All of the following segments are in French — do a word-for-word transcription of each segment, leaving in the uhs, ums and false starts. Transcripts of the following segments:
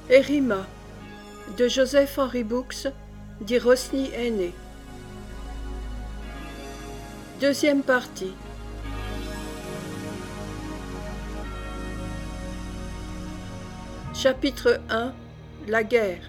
Erima, de Joseph Henry Books, dit Rosny Aîné. Deuxième partie. Chapitre un. La guerre.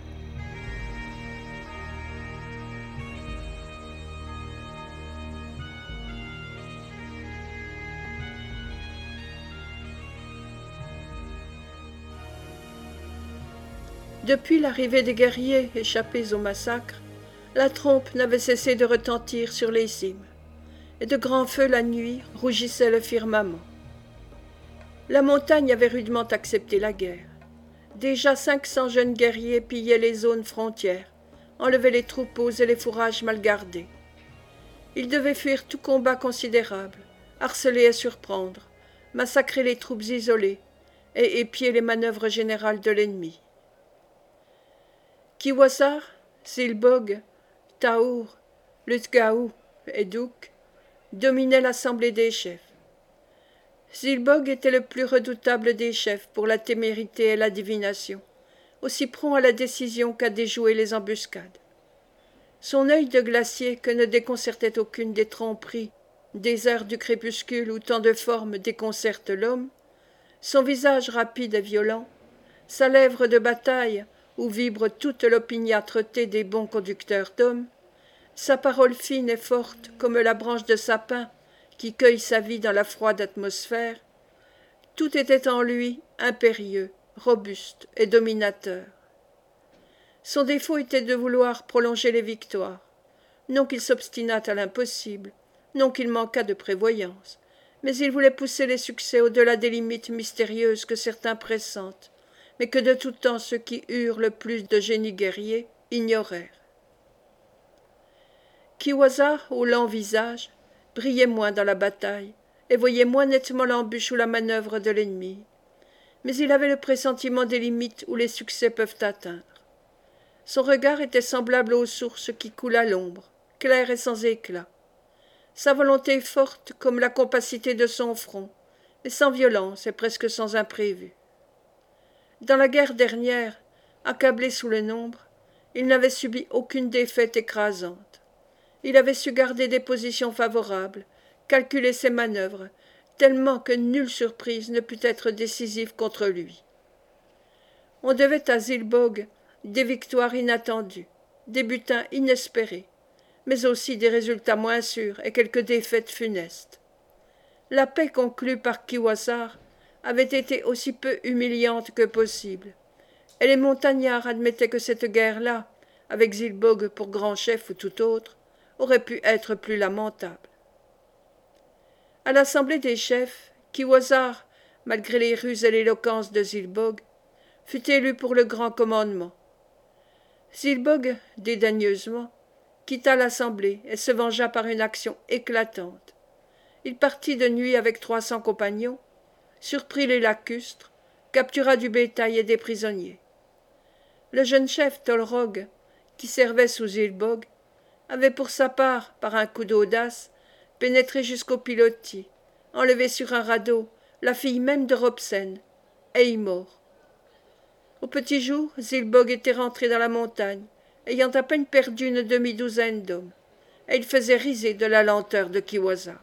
Depuis l'arrivée des guerriers échappés au massacre, la trompe n'avait cessé de retentir sur les cimes, et de grands feux la nuit rougissaient le firmament. La montagne avait rudement accepté la guerre. Déjà cinq cents jeunes guerriers pillaient les zones frontières, enlevaient les troupeaux et les fourrages mal gardés. Ils devaient fuir tout combat considérable, harceler et surprendre, massacrer les troupes isolées et épier les manœuvres générales de l'ennemi. Kiwasar, Zilbog, Taour, Lutgaou et Douk dominaient l'assemblée des chefs. Zilbog était le plus redoutable des chefs pour la témérité et la divination, aussi prompt à la décision qu'à déjouer les embuscades. Son œil de glacier que ne déconcertait aucune des tromperies, des heures du crépuscule où tant de formes déconcertent l'homme, son visage rapide et violent, sa lèvre de bataille où vibre toute l'opiniâtreté des bons conducteurs d'hommes, sa parole fine et forte comme la branche de sapin qui cueille sa vie dans la froide atmosphère, tout était en lui impérieux, robuste et dominateur. Son défaut était de vouloir prolonger les victoires, non qu'il s'obstinât à l'impossible, non qu'il manquât de prévoyance, mais il voulait pousser les succès au-delà des limites mystérieuses que certains pressentent, mais que de tout temps ceux qui eurent le plus de génie guerrier ignorèrent. Kiwasar, au lent visage, brillait moins dans la bataille et voyait moins nettement l'embûche ou la manœuvre de l'ennemi, mais il avait le pressentiment des limites où les succès peuvent atteindre. Son regard était semblable aux sources qui coulent à l'ombre, clair et sans éclat. Sa volonté forte comme la compacité de son front, mais sans violence et presque sans imprévu. Dans la guerre dernière, accablé sous le nombre, il n'avait subi aucune défaite écrasante. Il avait su garder des positions favorables, calculer ses manœuvres, tellement que nulle surprise ne put être décisive contre lui. On devait à Zilbog des victoires inattendues, des butins inespérés, mais aussi des résultats moins sûrs et quelques défaites funestes. La paix conclue par Kiwasar avait été aussi peu humiliante que possible, et les montagnards admettaient que cette guerre-là, avec Zilbog pour grand chef ou tout autre, aurait pu être plus lamentable. À l'assemblée des chefs, Kiwasar, malgré les ruses et l'éloquence de Zilbog, fut élu pour le grand commandement. Zilbog, dédaigneusement, quitta l'assemblée et se vengea par une action éclatante. Il partit de nuit avec trois cents compagnons, surprit les lacustres, captura du bétail et des prisonniers. Le jeune chef Tolrog, qui servait sous Zilbog, avait pour sa part, par un coup d'audace, pénétré jusqu'au pilotis, enlevé sur un radeau la fille même de Robsen, Eymor. Au petit jour, Zilbog était rentré dans la montagne, ayant à peine perdu une demi-douzaine d'hommes, et il faisait riser de la lenteur de Kiwasar.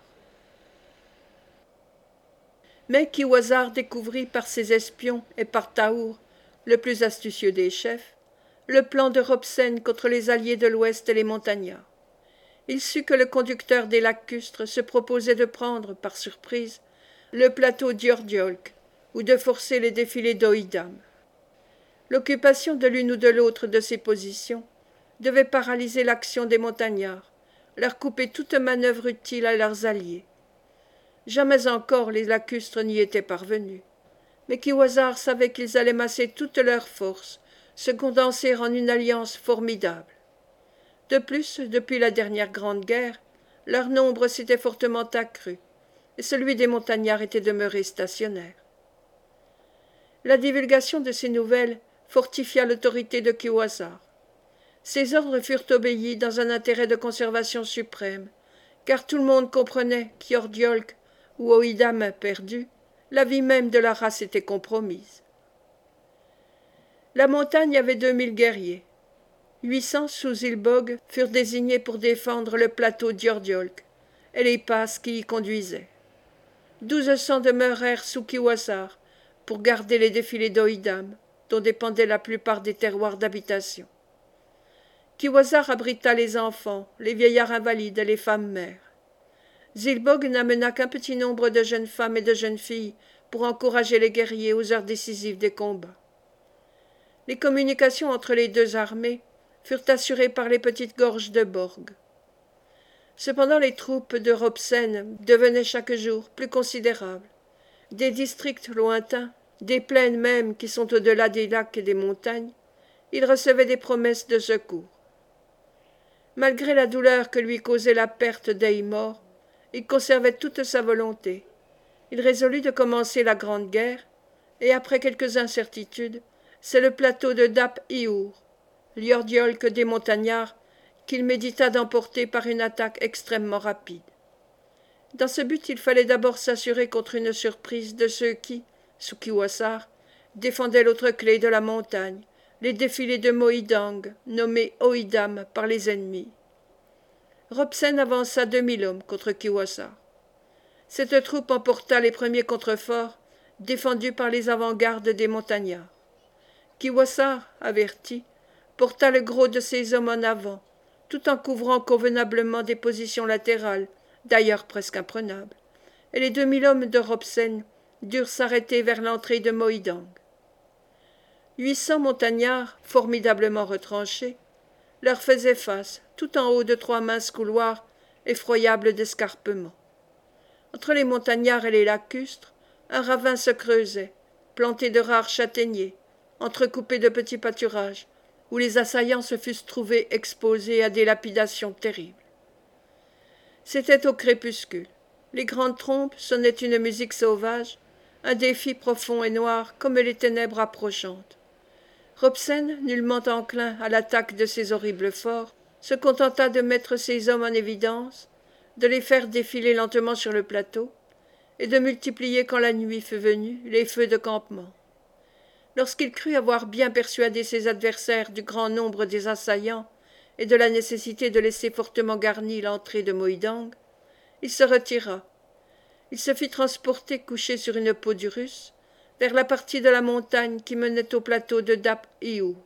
Mais Kiwasar découvrit par ses espions et par Taour, le plus astucieux des chefs, le plan de Robsen contre les alliés de l'Ouest et les montagnards. Il sut que le conducteur des lacustres se proposait de prendre, par surprise, le plateau d'Yordiolk, ou de forcer les défilés d'Oïdam. L'occupation de l'une ou de l'autre de ces positions devait paralyser l'action des montagnards, leur couper toute manœuvre utile à leurs alliés. Jamais encore les lacustres n'y étaient parvenus, mais Kiwasar savait qu'ils allaient masser toutes leurs forces, se condenser en une alliance formidable. De plus, depuis la dernière grande guerre, leur nombre s'était fortement accru, et celui des montagnards était demeuré stationnaire. La divulgation de ces nouvelles fortifia l'autorité de Kiwasar. Ses ordres furent obéis dans un intérêt de conservation suprême, car tout le monde comprenait qu'Yordiolk ou Oïdam perdu, la vie même de la race était compromise. La montagne avait deux mille guerriers. Huit cents sous Ilbog furent désignés pour défendre le plateau d'Yordiolk et les passes qui y conduisaient. Douze cents demeurèrent sous Kiwasar pour garder les défilés d'Oïdam, dont dépendaient la plupart des terroirs d'habitation. Kiwasar abrita les enfants, les vieillards invalides et les femmes mères. Zilbog n'amena qu'un petit nombre de jeunes femmes et de jeunes filles pour encourager les guerriers aux heures décisives des combats. Les communications entre les deux armées furent assurées par les petites gorges de Borg. Cependant les troupes de Robsen devenaient chaque jour plus considérables. Des districts lointains, des plaines même qui sont au-delà des lacs et des montagnes, il recevait des promesses de secours. Malgré la douleur que lui causait la perte d'Eymor, il conservait toute sa volonté. Il résolut de commencer la grande guerre, et après quelques incertitudes, c'est le plateau de Dap-Iour, l'Yordiolk des montagnards, qu'il médita d'emporter par une attaque extrêmement rapide. Dans ce but, il fallait d'abord s'assurer contre une surprise de ceux qui, sous Kiwasar, défendaient l'autre clé de la montagne, les défilés de Moïdang, nommés Oïdam par les ennemis. Robsen avança deux mille hommes contre Kiwasar. Cette troupe emporta les premiers contreforts, défendus par les avant-gardes des montagnards. Kiwasar, averti, porta le gros de ses hommes en avant, tout en couvrant convenablement des positions latérales, d'ailleurs presque imprenables, et les deux mille hommes de Robsen durent s'arrêter vers l'entrée de Moïdang. Huit cents montagnards, formidablement retranchés, leur faisaient face, tout en haut de trois minces couloirs effroyables d'escarpements. Entre les montagnards et les lacustres, un ravin se creusait, planté de rares châtaigniers, entrecoupé de petits pâturages, où les assaillants se fussent trouvés exposés à des lapidations terribles. C'était au crépuscule. Les grandes trompes sonnaient une musique sauvage, un défi profond et noir comme les ténèbres approchantes. Robsen, nullement enclin à l'attaque de ces horribles forts, se contenta de mettre ses hommes en évidence, de les faire défiler lentement sur le plateau, et de multiplier quand la nuit fut venue les feux de campement. Lorsqu'il crut avoir bien persuadé ses adversaires du grand nombre des assaillants et de la nécessité de laisser fortement garnie l'entrée de Moïdang, il se retira. Il se fit transporter couché sur une peau d'Urus vers la partie de la montagne qui menait au plateau de Dap-Iour.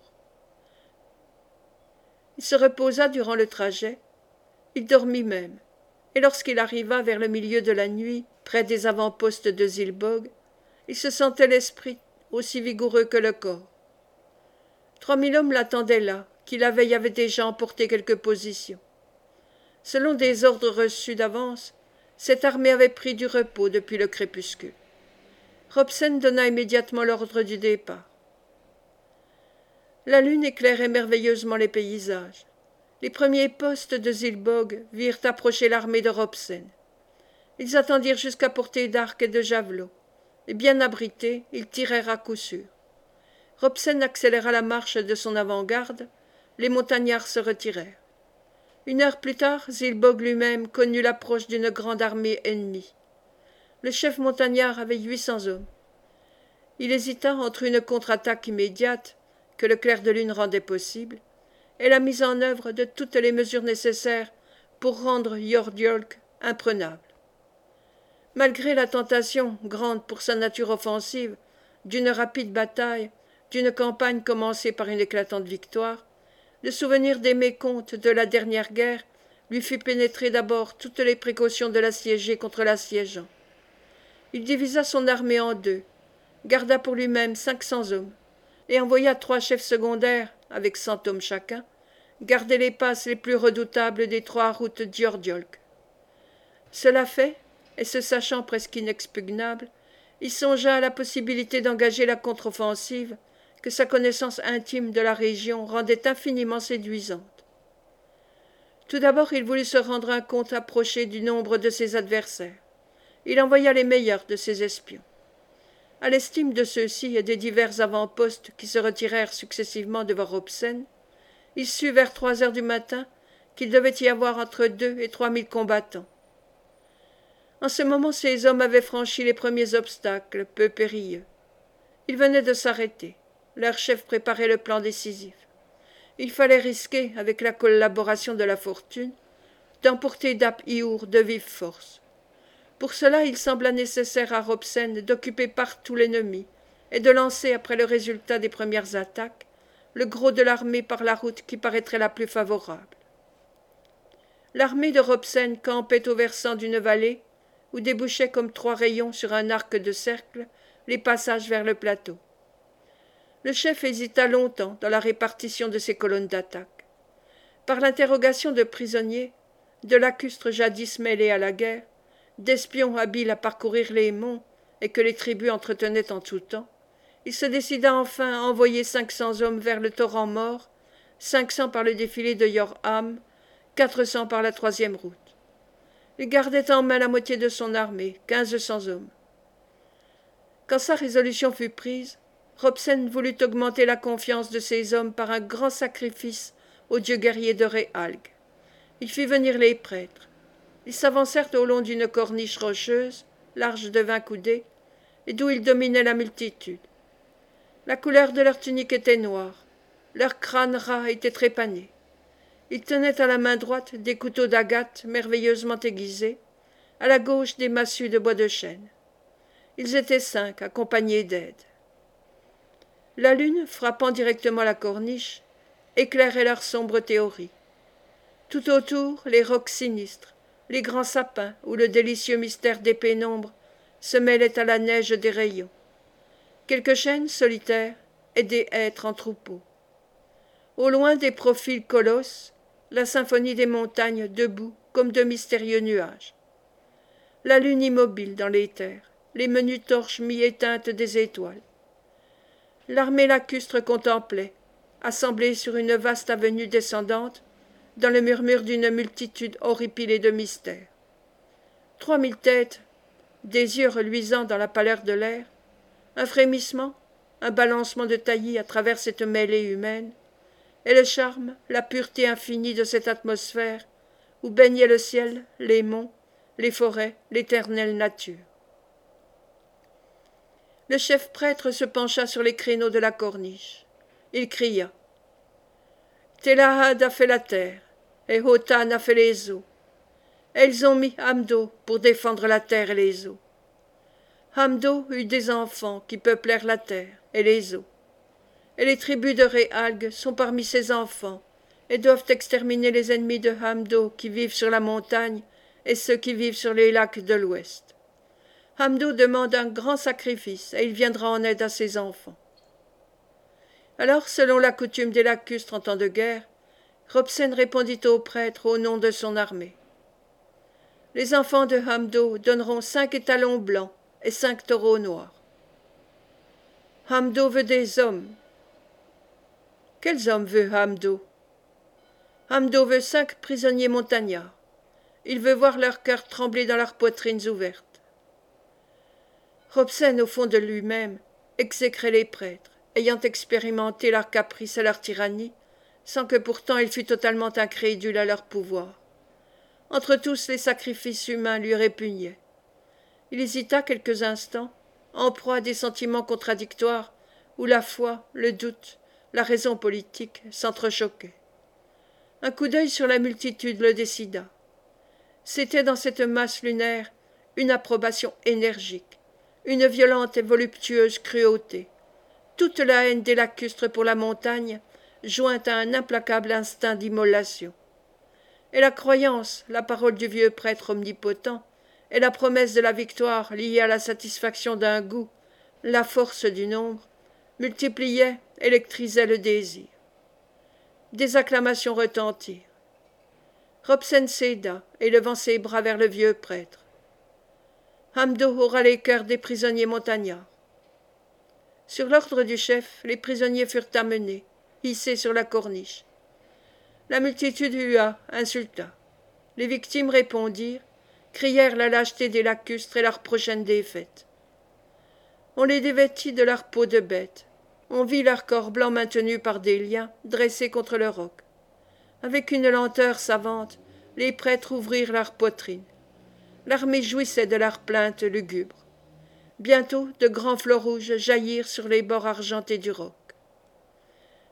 Il se reposa durant le trajet, il dormit même, et lorsqu'il arriva vers le milieu de la nuit, près des avant-postes de Zilbog, il se sentait l'esprit aussi vigoureux que le corps. Trois mille hommes l'attendaient là, qui la veille avaient déjà emporté quelques positions. Selon des ordres reçus d'avance, cette armée avait pris du repos depuis le crépuscule. Robsen donna immédiatement l'ordre du départ. La lune éclairait merveilleusement les paysages. Les premiers postes de Zilbog virent approcher l'armée de Robsen. Ils attendirent jusqu'à portée d'arc et de javelot, et bien abrités, ils tirèrent à coup sûr. Robsen accéléra la marche de son avant-garde, les montagnards se retirèrent. Une heure plus tard, Zilbog lui-même connut l'approche d'une grande armée ennemie. Le chef montagnard avait huit cents hommes. Il hésita entre une contre-attaque immédiate, que le clair de lune rendait possible, et la mise en œuvre de toutes les mesures nécessaires pour rendre Yordiolk imprenable. Malgré la tentation, grande pour sa nature offensive, d'une rapide bataille, d'une campagne commencée par une éclatante victoire, le souvenir des mécomptes de la dernière guerre lui fit pénétrer d'abord toutes les précautions de l'assiégé contre l'assiégeant. Il divisa son armée en deux, garda pour lui-même cinq cents hommes, et envoya trois chefs secondaires, avec cent hommes chacun, garder les passes les plus redoutables des trois routes d'Yordiolk. Cela fait, et se sachant presque inexpugnable, il songea à la possibilité d'engager la contre-offensive que sa connaissance intime de la région rendait infiniment séduisante. Tout d'abord, il voulut se rendre un compte approché du nombre de ses adversaires. Il envoya les meilleurs de ses espions. À l'estime de ceux-ci et des divers avant-postes qui se retirèrent successivement devant Robsen, il sut vers trois heures du matin qu'il devait y avoir entre deux et trois mille combattants. En ce moment, ces hommes avaient franchi les premiers obstacles, peu périlleux. Ils venaient de s'arrêter. leur chef préparait le plan décisif. Il fallait risquer, avec la collaboration de la fortune, d'emporter Dap Iour de vive force. Pour cela, il sembla nécessaire à Robsen d'occuper partout l'ennemi et de lancer, après le résultat des premières attaques, le gros de l'armée par la route qui paraîtrait la plus favorable. L'armée de Robsen campait au versant d'une vallée où débouchaient comme trois rayons sur un arc de cercle les passages vers le plateau. Le chef hésita longtemps dans la répartition de ses colonnes d'attaque. Par l'interrogation de prisonniers, de lacustres jadis mêlés à la guerre, d'espions habiles à parcourir les monts et que les tribus entretenaient en tout temps, il se décida enfin à envoyer cinq cents hommes vers le torrent mort, cinq cents par le défilé de Yorham, quatre cents par la troisième route. Il gardait en main la moitié de son armée, quinze cents hommes. Quand sa résolution fut prise, Robsen voulut augmenter la confiance de ses hommes par un grand sacrifice au dieu guerrier de Réalgue. Il fit venir les prêtres. Ils s'avancèrent au long d'une corniche rocheuse, large de vingt coudées, et d'où ils dominaient la multitude. La couleur de leur tunique était noire, leurs crânes ras étaient trépanés. Ils tenaient à la main droite des couteaux d'agate merveilleusement aiguisés, à la gauche des massues de bois de chêne. Ils étaient cinq, accompagnés d'aides. La lune, frappant directement la corniche, éclairait leur sombre théorie. Tout autour, les rocs sinistres, les grands sapins où le délicieux mystère des pénombres se mêlait à la neige des rayons. Quelques chênes solitaires et des hêtres en troupeau. Au loin des profils colosses, la symphonie des montagnes debout comme de mystérieux nuages. La lune immobile dans l'éther, les menues torches mi-éteintes des étoiles. L'armée lacustre contemplait, assemblée sur une vaste avenue descendante, dans le murmure d'une multitude horripilée de mystères. Trois mille têtes, des yeux reluisants dans la pâleur de l'air, un frémissement, un balancement de taillis à travers cette mêlée humaine, et le charme, la pureté infinie de cette atmosphère où baignait le ciel, les monts, les forêts, l'éternelle nature. Le chef prêtre se pencha sur les créneaux de la corniche. Il cria. Télahad a fait la terre, et Hotan a fait les eaux. Elles ont mis Hamdo pour défendre la terre et les eaux. Hamdo eut des enfants qui peuplèrent la terre et les eaux. Et les tribus de Réalgue sont parmi ses enfants, et doivent exterminer les ennemis de Hamdo qui vivent sur la montagne et ceux qui vivent sur les lacs de l'ouest. Hamdo demande un grand sacrifice, et il viendra en aide à ses enfants. Alors, selon la coutume des lacustres en temps de guerre, Robsen répondit au prêtre au nom de son armée. Les enfants de Hamdo donneront cinq étalons blancs et cinq taureaux noirs. Hamdo veut des hommes. Quels hommes veut Hamdo? Hamdo veut cinq prisonniers montagnards. Il veut voir leurs cœurs trembler dans leurs poitrines ouvertes. Robsen, au fond de lui-même, exécrait les prêtres, ayant expérimenté leur caprice et leur tyrannie, sans que pourtant il fût totalement incrédule à leur pouvoir. Entre tous, les sacrifices humains lui répugnaient. Il hésita quelques instants, en proie à des sentiments contradictoires, où la foi, le doute, la raison politique s'entrechoquaient. Un coup d'œil sur la multitude le décida. C'était dans cette masse lunaire une approbation énergique, une violente et voluptueuse cruauté, toute la haine des lacustres pour la montagne, jointe à un implacable instinct d'immolation. Et la croyance, la parole du vieux prêtre omnipotent, et la promesse de la victoire liée à la satisfaction d'un goût, la force du nombre, multipliaient, électrisaient le désir. Des acclamations retentirent. Robsen céda, élevant ses bras vers le vieux prêtre. Hamdo aura les cœurs des prisonniers montagnards. Sur l'ordre du chef, les prisonniers furent amenés, hissés sur la corniche. La multitude hua, insulta. Les victimes répondirent, crièrent la lâcheté des lacustres et leur prochaine défaite. On les dévêtit de leur peau de bête. On vit leur corps blanc maintenu par des liens dressés contre le roc. Avec une lenteur savante, les prêtres ouvrirent leurs poitrines. L'armée jouissait de leurs plaintes lugubres. Bientôt, de grands flots rouges jaillirent sur les bords argentés du roc.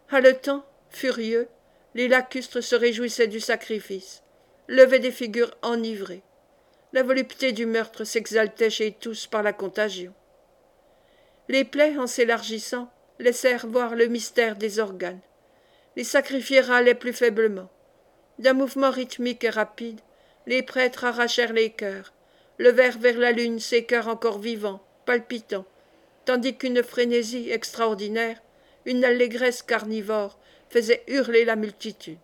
Haletant, furieux, les lacustres se réjouissaient du sacrifice, levaient des figures enivrées. La volupté du meurtre s'exaltait chez tous par la contagion. Les plaies, en s'élargissant, laissèrent voir le mystère des organes. Les sacrifiés râlaient plus faiblement. D'un mouvement rythmique et rapide, les prêtres arrachèrent les cœurs, levèrent vers la lune ces cœurs encore vivants, palpitants, tandis qu'une frénésie extraordinaire, une allégresse carnivore, faisait hurler la multitude.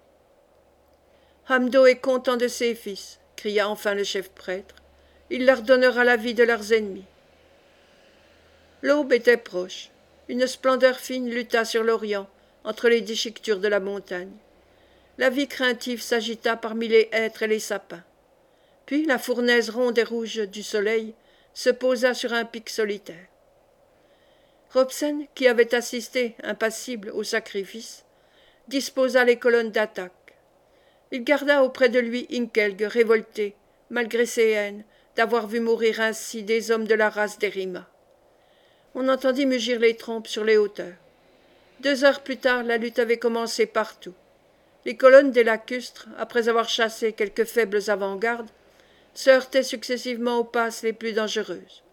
Hamdo est content de ses fils, cria enfin le chef prêtre. Il leur donnera la vie de leurs ennemis. L'aube était proche. Une splendeur fine lutta sur l'orient, entre les déchiquetures de la montagne. La vie craintive s'agita parmi les hêtres et les sapins. Puis la fournaise ronde et rouge du soleil se posa sur un pic solitaire. Robson, qui avait assisté, impassible, au sacrifice, disposa les colonnes d'attaque. Il garda auprès de lui Inkelg, révolté, malgré ses haines, d'avoir vu mourir ainsi des hommes de la race d'Erima. On entendit mugir les trompes sur les hauteurs. Deux heures plus tard, la lutte avait commencé partout. Les colonnes des lacustres, après avoir chassé quelques faibles avant-gardes, se heurtaient successivement aux passes les plus dangereuses.